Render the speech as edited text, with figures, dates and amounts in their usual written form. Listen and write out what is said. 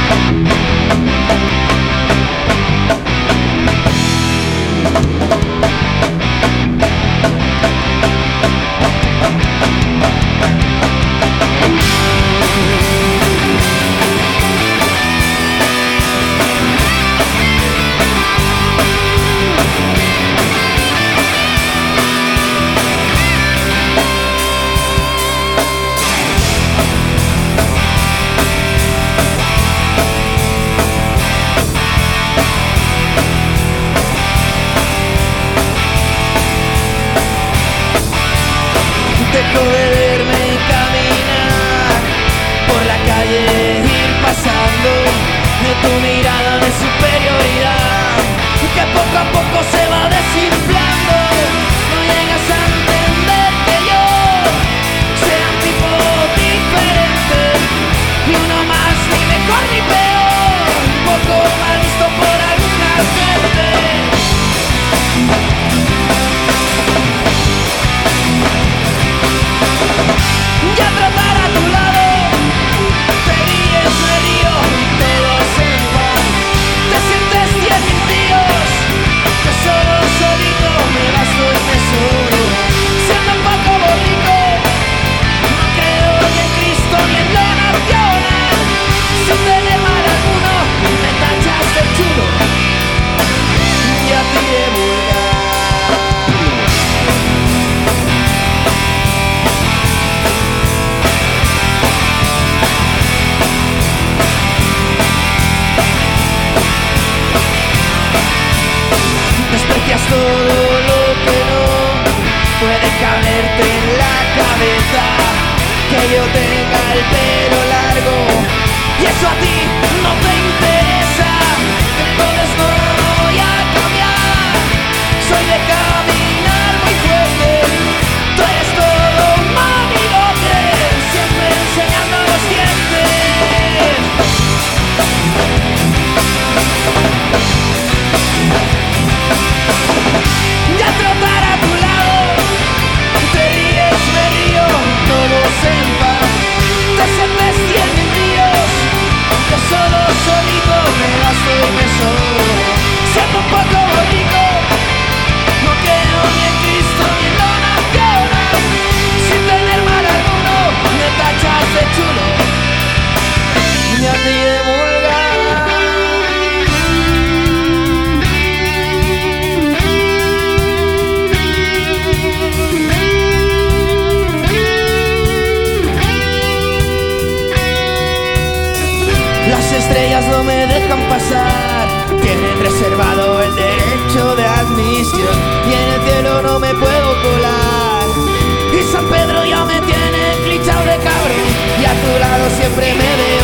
Dejo de verme caminar por la calle, ir pasando de tu mirada de superioridad, que poco a poco se va desinflando. No llegas a entender que yo sea un tipo diferente, ni uno más, ni mejor ni peor, un poco mal visto por alguna gente. Ya trotar a tu lado, te ríes, me río, todos en paz. Te sientes 10.000 tíos, que solo solito me gasto y me sobro. Siendo un poco borrico, no creo ni en Cristo ni en lo nacional. Sin tener mal alguno, me tachas de chulo y a ti de vulgar. Desprecias todo lo que no puede caberte en la cabeza, que yo tenga el pelo largo y eso a ti no te interesa. Entonces no voy a cambiar, soy de caminar muy fuerte. Tú eres todo un manigote, siempre enseñando los dientes. Ya trotar a tu lado, te ríes, me río, todos en paz. Te sientes 10.000 ríos, que solo solito me gasto y me sobro. Siendo un poco bonito, no creo ni en Cristo ni en lo nacional. Sin tener mal alguno, me tachas de chulo y a ti de vulgar. Las estrellas no me dejan pasar, tienen reservado el derecho de admisión, y en el cielo no me puedo colar. Y San Pedro ya me tiene clichado de cabrón, y a tu lado siempre me